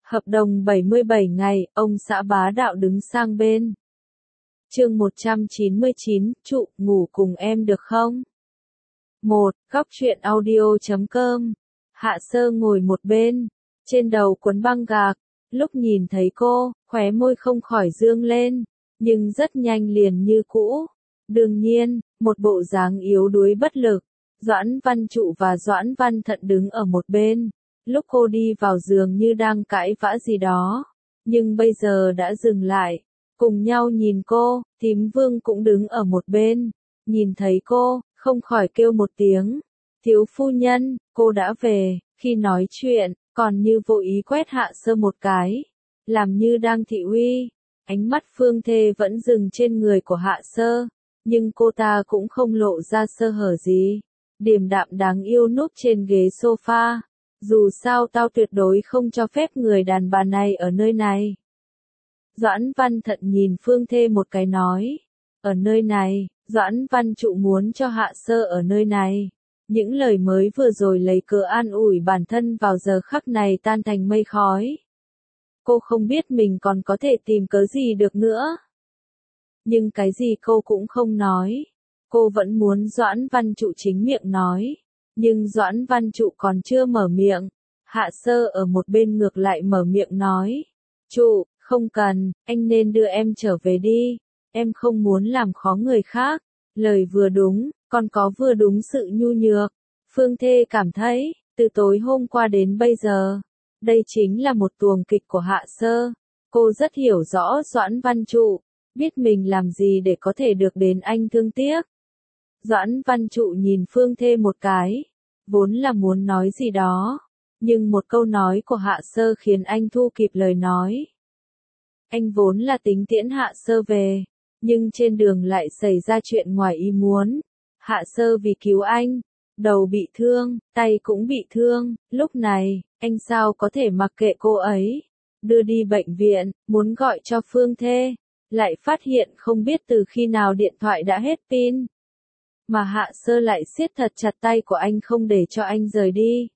Hợp đồng 77 ngày, ông xã bá đạo đứng sang bên. Chương 199, Trụ, ngủ cùng em được không? 1. Góc truyện audio.com. Hạ Sơ ngồi một bên, trên đầu quấn băng gạc, lúc nhìn thấy cô, khóe môi không khỏi dương lên, nhưng rất nhanh liền như cũ. Đương nhiên, một bộ dáng yếu đuối bất lực. Doãn Văn Trụ và Doãn Văn Thận đứng ở một bên, lúc cô đi vào giường như đang cãi vã gì đó, nhưng bây giờ đã dừng lại, cùng nhau nhìn cô. Thím Vương cũng đứng ở một bên, nhìn thấy cô, không khỏi kêu một tiếng, thiếu phu nhân, cô đã về. Khi nói chuyện, còn như vô ý quét Hạ Sơ một cái, làm như đang thị uy. Ánh mắt Phương Thê vẫn dừng trên người của Hạ Sơ, nhưng cô ta cũng không lộ ra sơ hở gì, điềm đạm đáng yêu núp trên ghế sofa. Dù sao tao tuyệt đối không cho phép người đàn bà này ở nơi này. Doãn Văn Thận nhìn Phương Thê một cái nói, ở nơi này. Doãn Văn Trụ muốn cho Hạ Sơ ở nơi này. Những lời mới vừa rồi lấy cớ an ủi bản thân vào giờ khắc này tan thành mây khói. Cô không biết mình còn có thể tìm cớ gì được nữa. Nhưng cái gì cô cũng không nói. Cô vẫn muốn Doãn Văn Trụ chính miệng nói. Nhưng Doãn Văn Trụ còn chưa mở miệng. Hạ Sơ ở một bên ngược lại mở miệng nói. Trụ, không cần, anh nên đưa em trở về đi. Em không muốn làm khó người khác. Lời vừa đúng, còn có vừa đúng sự nhu nhược. Phương Thê cảm thấy, từ tối hôm qua đến bây giờ, đây chính là một tuồng kịch của Hạ Sơ. Cô rất hiểu rõ Doãn Văn Trụ, biết mình làm gì để có thể được đến anh thương tiếc. Doãn Văn Trụ nhìn Phương Thê một cái, vốn là muốn nói gì đó, nhưng một câu nói của Hạ Sơ khiến anh thu kịp lời nói. Anh vốn là tính tiễn Hạ Sơ về, nhưng trên đường lại xảy ra chuyện ngoài ý muốn. Hạ Sơ vì cứu anh, đầu bị thương, tay cũng bị thương, lúc này, anh sao có thể mặc kệ cô ấy. Đưa đi bệnh viện, muốn gọi cho Phương Thê, lại phát hiện không biết từ khi nào điện thoại đã hết pin. Mà Hạ Sơ lại siết thật chặt tay của anh không để cho anh rời đi.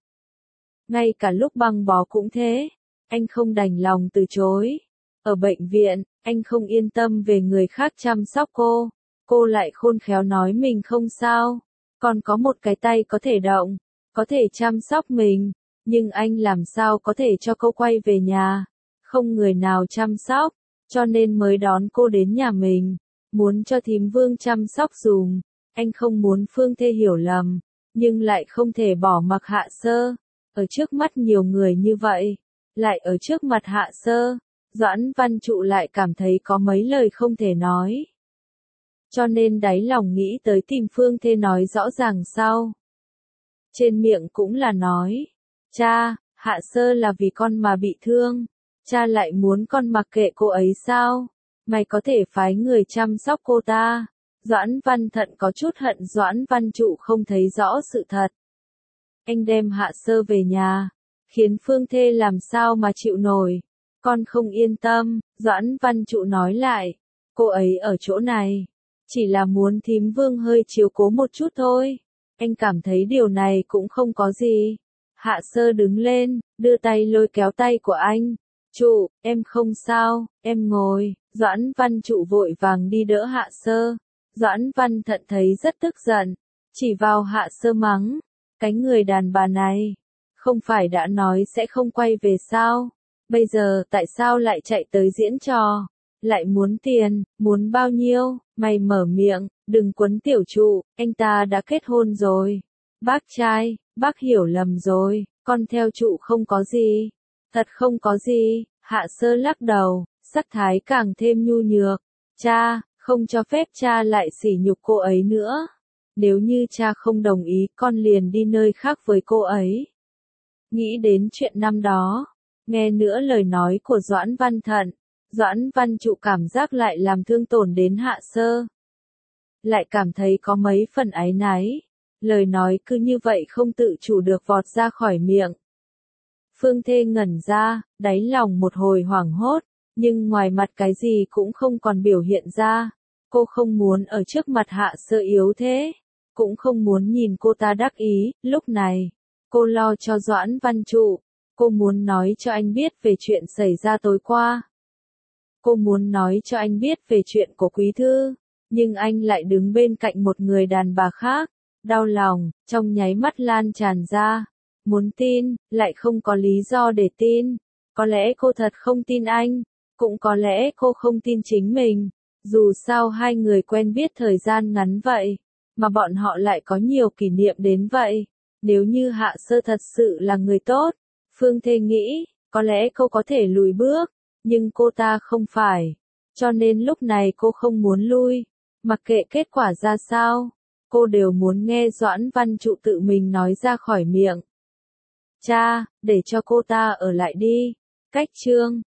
Ngay cả lúc băng bó cũng thế, anh không đành lòng từ chối. Ở bệnh viện, anh không yên tâm về người khác chăm sóc cô. Cô lại khôn khéo nói mình không sao, còn có một cái tay có thể động, có thể chăm sóc mình. Nhưng anh làm sao có thể cho cô quay về nhà, không người nào chăm sóc, cho nên mới đón cô đến nhà mình, muốn cho thím Vương chăm sóc dùm. Anh không muốn Phương Thê hiểu lầm, nhưng lại không thể bỏ mặc Hạ Sơ. Ở trước mắt nhiều người như vậy, lại ở trước mặt Hạ Sơ, Doãn Văn Trụ lại cảm thấy có mấy lời không thể nói. Cho nên đáy lòng nghĩ tới tìm Phương Thê nói rõ ràng sau. Trên miệng cũng là nói, cha, Hạ Sơ là vì con mà bị thương, cha lại muốn con mặc kệ cô ấy sao? Mày có thể phái người chăm sóc cô ta. Doãn Văn Thận có chút hận Doãn Văn Trụ không thấy rõ sự thật. Anh đem Hạ Sơ về nhà, khiến Phương Thê làm sao mà chịu nổi. Con không yên tâm, Doãn Văn Trụ nói lại, cô ấy ở chỗ này, chỉ là muốn thím Vương hơi chiếu cố một chút thôi. Anh cảm thấy điều này cũng không có gì. Hạ Sơ đứng lên, đưa tay lôi kéo tay của anh. Trụ, em không sao, em ngồi. Doãn Văn Trụ vội vàng đi đỡ Hạ Sơ. Doãn Văn Thận thấy rất tức giận, chỉ vào Hạ Sơ mắng, cái người đàn bà này, không phải đã nói sẽ không quay về sao? Bây giờ tại sao lại chạy tới diễn trò? Lại muốn tiền, muốn bao nhiêu? Mày mở miệng, đừng quấn tiểu Trụ, anh ta đã kết hôn rồi. Bác trai, bác hiểu lầm rồi, con theo Trụ không có gì. Thật không có gì. Hạ Sơ lắc đầu, sắc thái càng thêm nhu nhược. Cha, không cho phép cha lại sỉ nhục cô ấy nữa. Nếu như cha không đồng ý, con liền đi nơi khác với cô ấy. Nghĩ đến chuyện năm đó, nghe nữa lời nói của Doãn Văn Thận, Doãn Văn Trụ cảm giác lại làm thương tổn đến Hạ Sơ. Lại cảm thấy có mấy phần áy náy, lời nói cứ như vậy không tự chủ được vọt ra khỏi miệng. Phương Thê ngẩn ra, đáy lòng một hồi hoảng hốt, nhưng ngoài mặt cái gì cũng không còn biểu hiện ra. Cô không muốn ở trước mặt Hạ Sơ yếu thế, cũng không muốn nhìn cô ta đắc ý. Lúc này, cô lo cho Doãn Văn Trụ, Cô muốn nói cho anh biết về chuyện xảy ra tối qua. Cô muốn nói cho anh biết về chuyện của Quý Thư, nhưng anh lại đứng bên cạnh một người đàn bà khác. Đau lòng, trong nháy mắt lan tràn ra. Muốn tin, lại không có lý do để tin. Có lẽ cô thật không tin anh, cũng có lẽ cô không tin chính mình. Dù sao hai người quen biết thời gian ngắn vậy, mà bọn họ lại có nhiều kỷ niệm đến vậy. Nếu như Hạ Sơ thật sự là người tốt, Phương Thê nghĩ, có lẽ cô có thể lùi bước, nhưng cô ta không phải. Cho nên lúc này cô không muốn lui, mặc kệ kết quả ra sao, cô đều muốn nghe Doãn Văn Trụ tự mình nói ra khỏi miệng. Cha, để cho cô ta ở lại đi. Cách chương